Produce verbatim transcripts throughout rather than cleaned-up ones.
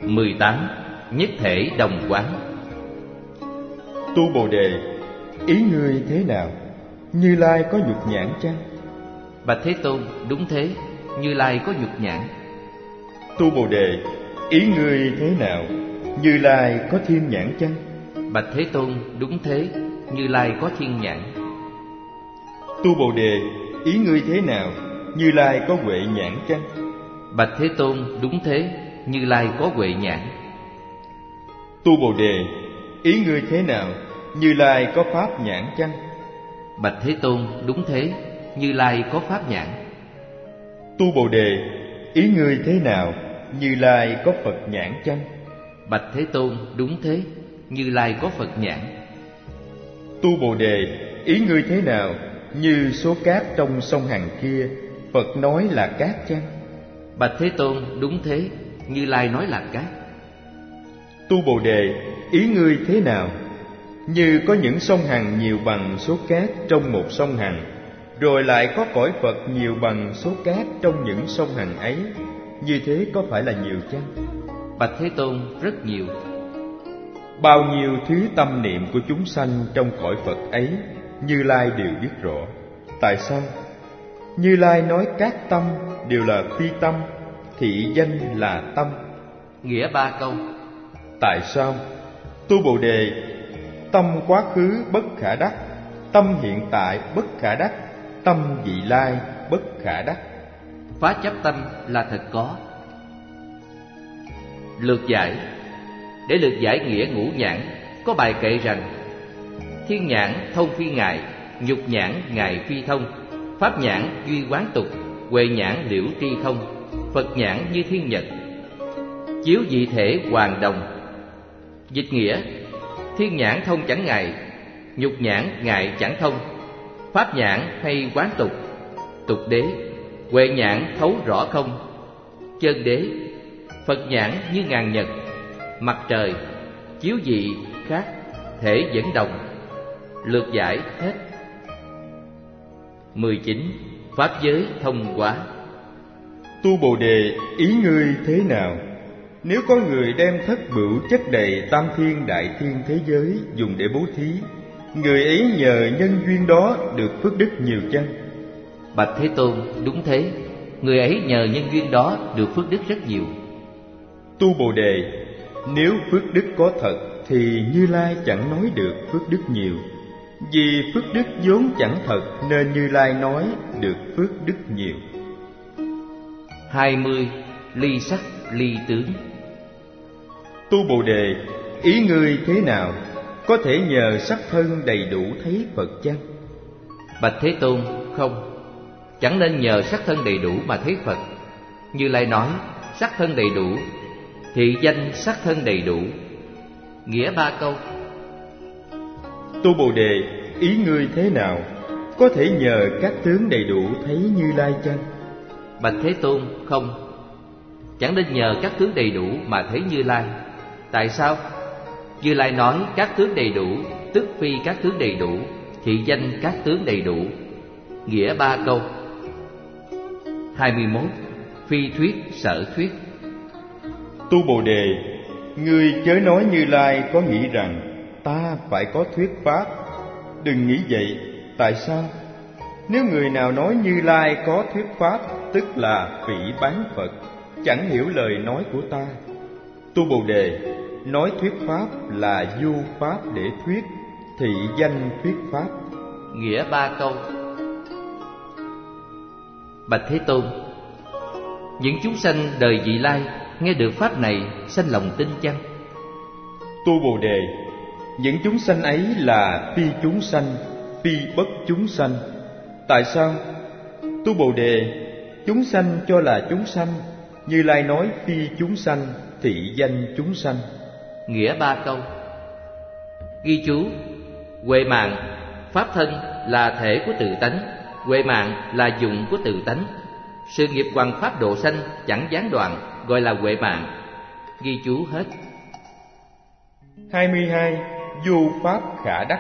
mười tám. Nhất thể đồng quán. Tu Bồ Đề, ý ngươi thế nào? Như Lai có nhục nhãn chăng? Bạch Thế Tôn, đúng thế, Như Lai có nhục nhãn. Tu Bồ Đề, ý ngươi thế nào? Như Lai có thiên nhãn chăng? Bạch Thế Tôn, đúng thế, Như Lai có thiên nhãn. Tu Bồ Đề, ý ngươi thế nào? Như Lai có huệ nhãn chăng? Bạch Thế Tôn, đúng thế, Như Lai có huệ nhãn. Tu Bồ Đề, ý ngươi thế nào? Như Lai có pháp nhãn chăng? Bạch Thế Tôn, đúng thế, Như Lai có pháp nhãn. Tu Bồ Đề, ý ngươi thế nào? Như Lai có Phật nhãn chăng? Bạch Thế Tôn, đúng thế, Như Lai có Phật nhãn. Tu Bồ Đề, ý ngươi thế nào? Như số cát trong sông Hằng kia, Phật nói là cát chăng? Bạch Thế Tôn, đúng thế, Như Lai nói là cát. Tu Bồ Đề, ý ngươi thế nào? Như có những sông Hằng nhiều bằng số cát trong một sông Hằng, rồi lại có cõi Phật nhiều bằng số cát trong những sông Hằng ấy, như thế có phải là nhiều chăng? Bạch Thế Tôn, rất nhiều. Bao nhiêu thứ tâm niệm của chúng sanh trong cõi Phật ấy, Như Lai đều biết rõ. Tại sao? Như Lai nói các tâm đều là phi tâm, thị danh là tâm. Nghĩa ba câu. Tại sao? Tu Bồ Đề, tâm quá khứ bất khả đắc, tâm hiện tại bất khả đắc, tâm vị lai bất khả đắc. Phá chấp tâm là thật có. Lược giải. Để lược giải nghĩa ngũ nhãn, có bài kệ rằng: thiên nhãn thông phi ngại, nhục nhãn ngài phi thông, pháp nhãn duy quán tục, huệ nhãn liễu tri không, Phật nhãn như thiên nhật, chiếu dị thể hoàng đồng. Dịch nghĩa: thiên nhãn thông chẳng ngại, nhục nhãn ngại chẳng thông, pháp nhãn hay quán tục, tục đế, huệ nhãn thấu rõ không, chân đế, Phật nhãn như ngàn nhật, mặt trời, chiếu dị khác, thể dẫn đồng. Lược giải hết. mười chín. Pháp giới thông quá. Tu Bồ Đề, ý ngươi thế nào? Nếu có người đem thất bửu chất đầy tam thiên đại thiên thế giới dùng để bố thí, người ấy nhờ nhân duyên đó được phước đức nhiều chăng? Bạch Thế Tôn, đúng thế, người ấy nhờ nhân duyên đó được phước đức rất nhiều. Tu Bồ Đề, nếu phước đức có thật thì Như Lai chẳng nói được phước đức nhiều. Vì phước đức vốn chẳng thật nên Như Lai nói được phước đức nhiều. hai mươi. Ly sắc ly tướng. Tu Bồ Đề, ý ngươi thế nào? Có thể nhờ sắc thân đầy đủ thấy Phật chăng? Bạch Thế Tôn, không, chẳng nên nhờ sắc thân đầy đủ mà thấy Phật. Như Lai nói sắc thân đầy đủ, thị danh sắc thân đầy đủ. Nghĩa ba câu. Tu Bồ Đề, ý ngươi thế nào? Có thể nhờ các tướng đầy đủ thấy Như Lai chăng? Bạch Thế Tôn, không, chẳng nên nhờ các tướng đầy đủ mà thấy Như Lai. Tại sao? Như Lai nói các tướng đầy đủ, tức phi các tướng đầy đủ, thị danh các tướng đầy đủ. Nghĩa ba câu. hai mươi mốt. Phi thuyết sở thuyết. Tu Bồ Đề, ngươi chớ nói Như Lai có nghĩ rằng ta phải có thuyết pháp. Đừng nghĩ vậy. Tại sao? Nếu người nào nói Như Lai có thuyết pháp, tức là phỉ báng Phật, chẳng hiểu lời nói của ta. Tu Bồ Đề, nói thuyết pháp là vô pháp để thuyết, thị danh thuyết pháp. Nghĩa ba câu. Bạch Thế Tôn, những chúng sanh đời vị lai nghe được pháp này sanh lòng tin chăng? Tu Bồ Đề, những chúng sanh ấy là phi chúng sanh, phi bất chúng sanh. Tại sao? Tu Bồ Đề, chúng sanh cho là chúng sanh, Như Lai nói phi chúng sanh, thị danh chúng sanh. Nghĩa ba câu. Ghi chú: huệ mạng, pháp thân là thể của tự tánh, huệ mạng là dụng của tự tánh. Sự nghiệp hoằng pháp độ sanh chẳng gián đoạn, gọi là huệ mạng. Ghi chú hết. hai mươi hai. Vô pháp khả đắc.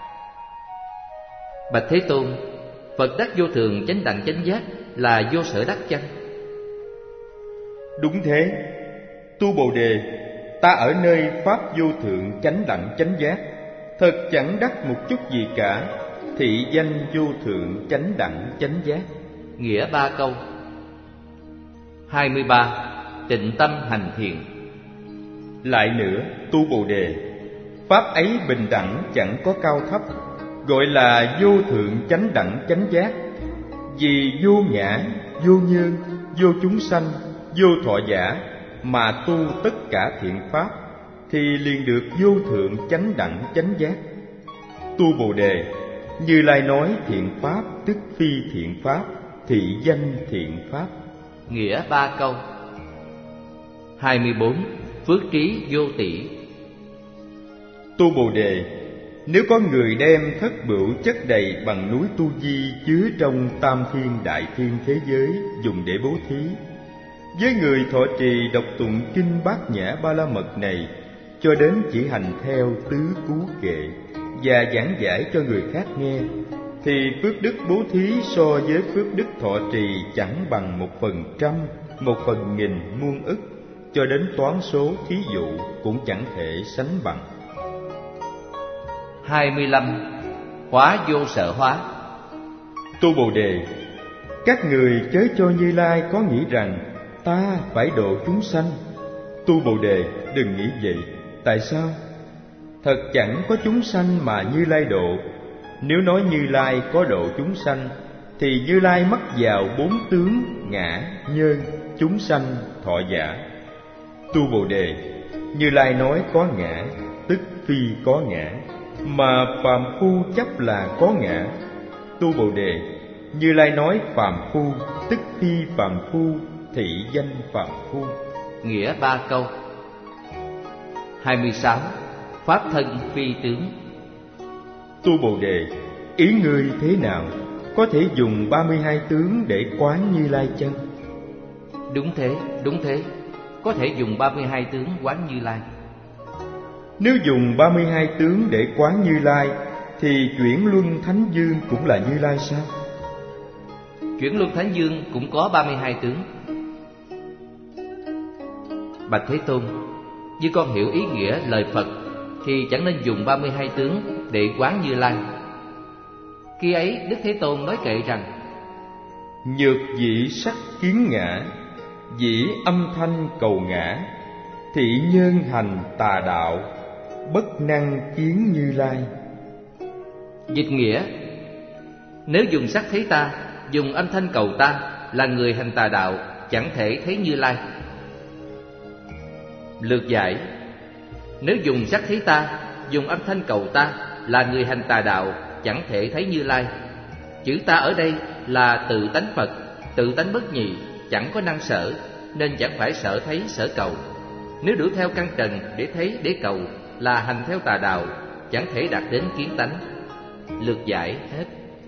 Bạch Thế Tôn, Phật đắc vô thường chánh đẳng chánh giác là vô sở đắc chăng? Đúng thế. Tu Bồ Đề, ta ở nơi pháp vô thượng chánh đẳng chánh giác, thật chẳng đắc một chút gì cả, thị danh vô thượng chánh đẳng chánh giác. Nghĩa ba câu. hai mươi ba. Tịnh tâm hành thiền. Lại nữa, tu Bồ Đề, pháp ấy bình đẳng chẳng có cao thấp, gọi là vô thượng chánh đẳng chánh giác. Vì vô ngã, vô nhân, vô chúng sanh, vô thọ giả mà tu tất cả thiện pháp, thì liền được vô thượng chánh đẳng chánh giác. Tu Bồ Đề, Như Lai nói thiện pháp tức phi thiện pháp, thị danh thiện pháp. Nghĩa ba câu. hai mươi bốn. Phước trí vô tỷ. Tu Bồ Đề, nếu có người đem thất bửu chất đầy bằng núi Tu Di chứa trong tam thiên đại thiên thế giới dùng để bố thí, với người thọ trì đọc tụng kinh Bát Nhã Ba La Mật này cho đến chỉ hành theo tứ cú kệ và giảng giải cho người khác nghe, thì phước đức bố thí so với phước đức thọ trì chẳng bằng một phần trăm, một phần nghìn muôn ức, cho đến toán số thí dụ cũng chẳng thể sánh bằng. hai mươi lăm. Hóa vô sợ hóa. Tu Bồ Đề, các người chớ cho Như Lai có nghĩ rằng ta phải độ chúng sanh. Tu Bồ Đề, đừng nghĩ vậy. Tại sao? Thật chẳng có chúng sanh mà Như Lai độ. Nếu nói Như Lai có độ chúng sanh, thì Như Lai mắc vào bốn tướng ngã, nhân, chúng sanh, thọ giả. Tu Bồ Đề, Như Lai nói có ngã, tức phi có ngã, mà phàm phu chấp là có ngã. Tu Bồ Đề, Như Lai nói phàm phu, tức phi phàm phu, thị danh phàm phu. Nghĩa ba câu. hai mươi sáu. Pháp thân phi tướng. Tu Bồ Đề, ý ngươi thế nào? Có thể dùng ba mươi hai tướng để quán Như Lai chăng? Đúng thế, đúng thế. Có thể dùng ba mươi hai tướng quán Như Lai. Nếu dùng ba mươi hai tướng để quán Như Lai, thì chuyển luân thánh dương cũng là Như Lai sao? Chuyển luân thánh dương cũng có ba mươi hai tướng. Bạch Thế Tôn, như con hiểu ý nghĩa lời Phật, thì chẳng nên dùng ba mươi hai tướng để quán Như Lai. Khi ấy Đức Thế Tôn nói kệ rằng: Nhược dĩ sắc kiến ngã, dĩ âm thanh cầu ngã, thị nhân hành tà đạo, bất năng kiến Như Lai. Dịch nghĩa: nếu dùng sắc thấy ta, dùng âm thanh cầu ta, là người hành tà đạo, chẳng thể thấy Như Lai. Lược giải: nếu dùng sắc thấy ta, dùng âm thanh cầu ta, là người hành tà đạo, chẳng thể thấy Như Lai. Chữ ta ở đây là tự tánh Phật, tự tánh bất nhị, chẳng có năng sở, nên chẳng phải sở thấy sở cầu. Nếu đuổi theo căn trần để thấy để cầu, là hành theo tà đạo, chẳng thể đạt đến kiến tánh. Lược giải hết.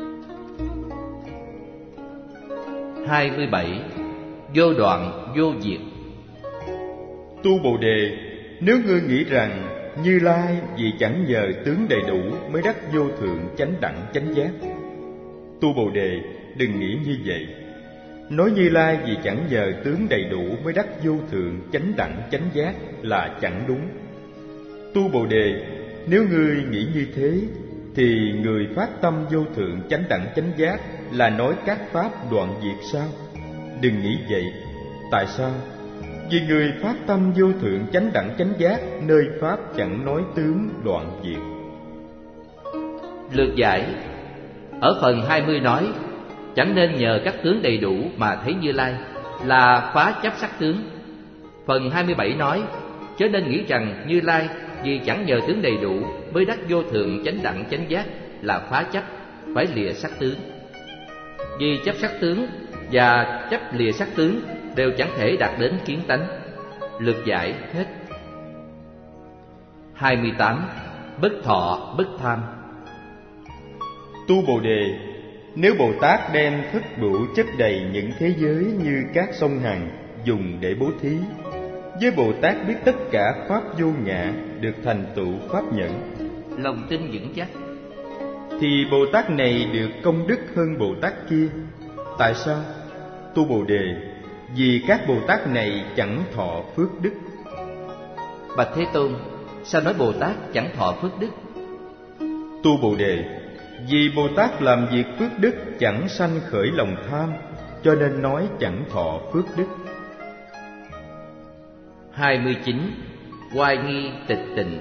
hai mươi bảy. Vô đoạn vô diệt. Tu Bồ Đề, nếu ngươi nghĩ rằng Như Lai vì chẳng nhờ tướng đầy đủ mới đắc vô thượng chánh đẳng chánh giác. Tu Bồ Đề, đừng nghĩ như vậy. Nói Như Lai vì chẳng nhờ tướng đầy đủ mới đắc vô thượng chánh đẳng chánh giác là chẳng đúng. Tu Bồ Đề, nếu ngươi nghĩ như thế, thì người phát tâm vô thượng chánh đẳng chánh giác là nói các pháp đoạn diệt sao? Đừng nghĩ vậy. Tại sao? Vì người phát tâm vô thượng chánh đẳng chánh giác, nơi pháp chẳng nói tướng đoạn diệt. Lược giải: ở phần hai mươi nói chẳng nên nhờ các tướng đầy đủ mà thấy Như Lai, là phá chấp sắc tướng. Phần hai mươi bảy nói chớ nên nghĩ rằng Như Lai vì chẳng nhờ tướng đầy đủ mới đắc vô thượng chánh đẳng chánh giác, là phá chấp, phải lìa sắc tướng. Vì chấp sắc tướng và chấp lìa sắc tướng đều chẳng thể đạt đến kiến tánh. Lược giải hết. hai mươi tám. Bất thọ bất tham. Tu Bồ Đề, nếu Bồ Tát đem thất bửu chất đầy những thế giới như các sông Hằng dùng để bố thí, với Bồ Tát biết tất cả pháp vô ngã được thành tựu pháp nhẫn, lòng tin vững chắc, thì Bồ Tát này được công đức hơn Bồ Tát kia. Tại sao? Tu Bồ Đề, vì các Bồ Tát này chẳng thọ phước đức, Bạch Thế Tôn, sao nói Bồ Tát chẳng thọ phước đức? Tu Bồ Đề, vì Bồ Tát làm việc phước đức chẳng sanh khởi lòng tham, cho nên nói chẳng thọ phước đức. hai mươi chín. Oai nghi tịch tịnh.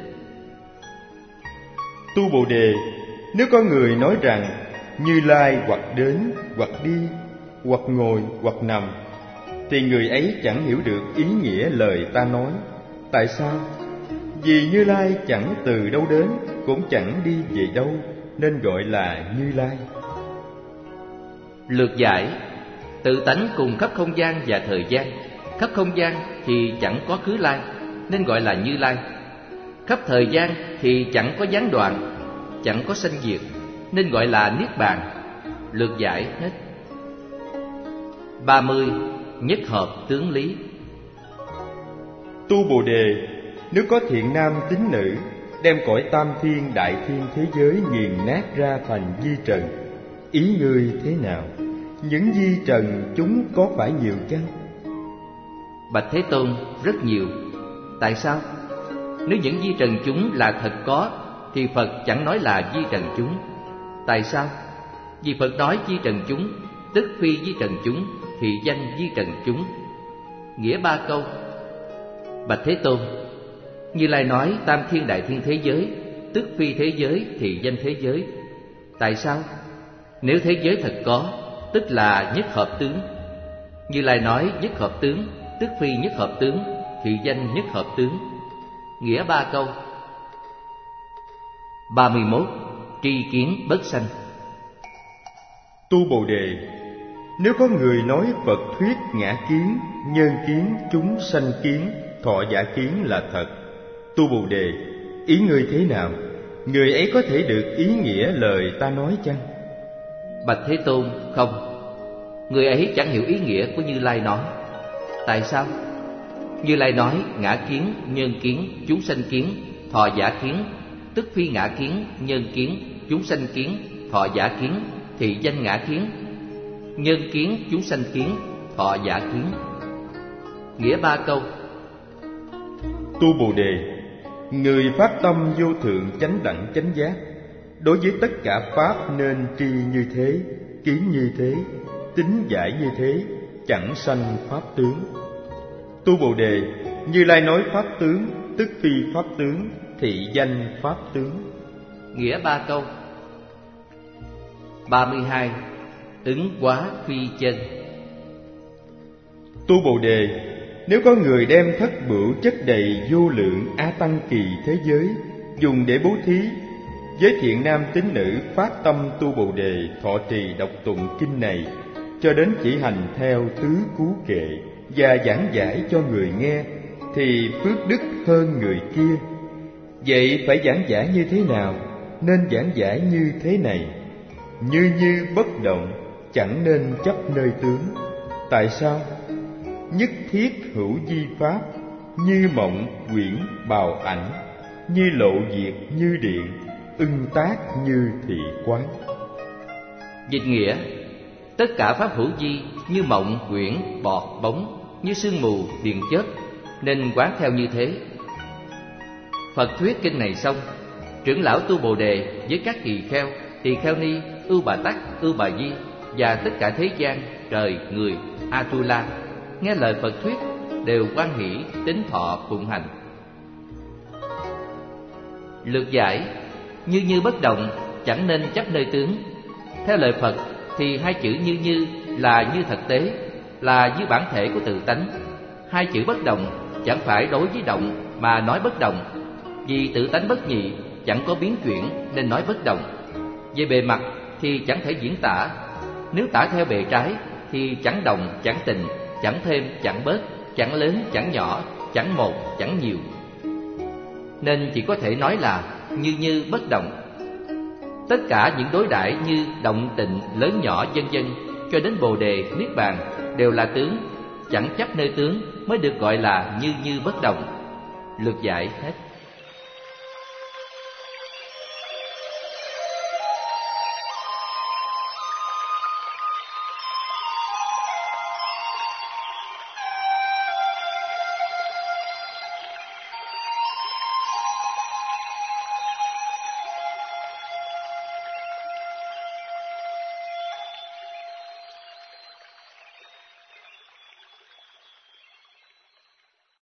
Tu Bồ Đề, nếu có người nói rằng Như Lai hoặc đến, hoặc đi, hoặc ngồi, hoặc nằm, thì người ấy chẳng hiểu được ý nghĩa lời ta nói. Tại sao? Vì Như Lai chẳng từ đâu đến, cũng chẳng đi về đâu, nên gọi là Như Lai. Lược giải: tự tánh cùng khắp không gian và thời gian. Khắp không gian thì chẳng có khứ lai, nên gọi là Như Lai. Khắp thời gian thì chẳng có gián đoạn, chẳng có sanh diệt, nên gọi là Niết Bàn. Lược giải hết. ba mươi. Nhất hợp tướng lý. Tu Bồ Đề, nếu có thiện nam tín nữ đem cõi tam thiên đại thiên thế giới nghiền nát ra thành vi trần, ý ngươi thế nào? Những vi trần chúng có phải nhiều chăng? Bạch Thế Tôn, rất nhiều. Tại sao? Nếu những vi trần chúng là thật có, thì Phật chẳng nói là vi trần chúng. Tại sao? Vì Phật nói vi trần chúng, tức phi vi trần chúng, thì danh vi trần chúng. Nghĩa ba câu. Bạch Thế Tôn, Như Lai nói tam thiên đại thiên thế giới, tức phi thế giới, thì danh thế giới. Tại sao? Nếu thế giới thật có, tức là nhất hợp tướng. Như Lai nói nhất hợp tướng, tức phi nhất hợp tướng, thì danh nhất hợp tướng. Nghĩa ba câu. ba mươi mốt. Tri kiến bất sanh. Tu Bồ Đề, nếu có người nói Phật thuyết ngã kiến, nhân kiến, chúng sanh kiến, thọ giả kiến là thật, Tu Bồ Đề, ý ngươi thế nào? Người ấy có thể được ý nghĩa lời ta nói chăng? Bạch Thế Tôn, không. Người ấy chẳng hiểu ý nghĩa của Như Lai nói. Tại sao? Như Lai nói ngã kiến, nhân kiến, chúng sanh kiến, thọ giả kiến, tức phi ngã kiến, nhân kiến, chúng sanh kiến, thọ giả kiến, thì danh ngã kiến. Nhân kiến, chúng sanh kiến, thọ giả kiến. Nghĩa ba câu. Tu Bồ Đề, người phát tâm vô thượng chánh đẳng chánh giác, đối với tất cả pháp nên tri như thế, kiến như thế, tính giải như thế, chẳng sanh pháp tướng. Tu Bồ Đề, Như Lai nói pháp tướng, tức phi pháp tướng, thị danh pháp tướng. Nghĩa ba câu. ba mươi hai. Ứng quá phi chân. Tu Bồ Đề, nếu có người đem thất bửu chất đầy vô lượng a tăng kỳ thế giới, dùng để bố thí, với thiện nam tín nữ phát tâm tu Bồ Đề, thọ trì đọc tụng kinh này, cho đến chỉ hành theo tứ cú kệ và giảng giải cho người nghe, thì phước đức hơn người kia. Vậy phải giảng giải như thế nào? Nên giảng giải như thế này: như như bất động, chẳng nên chấp nơi tướng. Tại sao? Nhất thiết hữu di pháp, như mộng quyển bào ảnh, như lộ diệt như điện, ưng tác như thị quán. Dịch nghĩa: tất cả pháp hữu di như mộng quyển bọt bóng, như sương mù điện chớp, nên quán theo như thế. Phật thuyết kinh này xong, trưởng lão Tu Bồ Đề với các tỳ kheo, tỳ kheo ni, ưu bà tắc, ưu bà di và tất cả thế gian, trời, người, Atula nghe lời Phật thuyết đều hoan hỷ tín thọ phụng hành. Lược giải: như như bất động, chẳng nên chấp nơi tướng. Theo lời Phật thì hai chữ như như là như thực tế, là như bản thể của tự tánh. Hai chữ bất động chẳng phải đối với động mà nói bất động, vì tự tánh bất nhị, chẳng có biến chuyển nên nói bất động. Về bề mặt thì chẳng thể diễn tả. Nếu tả theo bề trái thì chẳng động chẳng tịnh, chẳng thêm chẳng bớt, chẳng lớn chẳng nhỏ, chẳng một chẳng nhiều, nên chỉ có thể nói là như như bất động. Tất cả những đối đãi như động tịnh, lớn nhỏ vân vân cho đến Bồ Đề, Niết Bàn đều là tướng, chẳng chấp nơi tướng mới được gọi là như như bất động. Lược giải hết.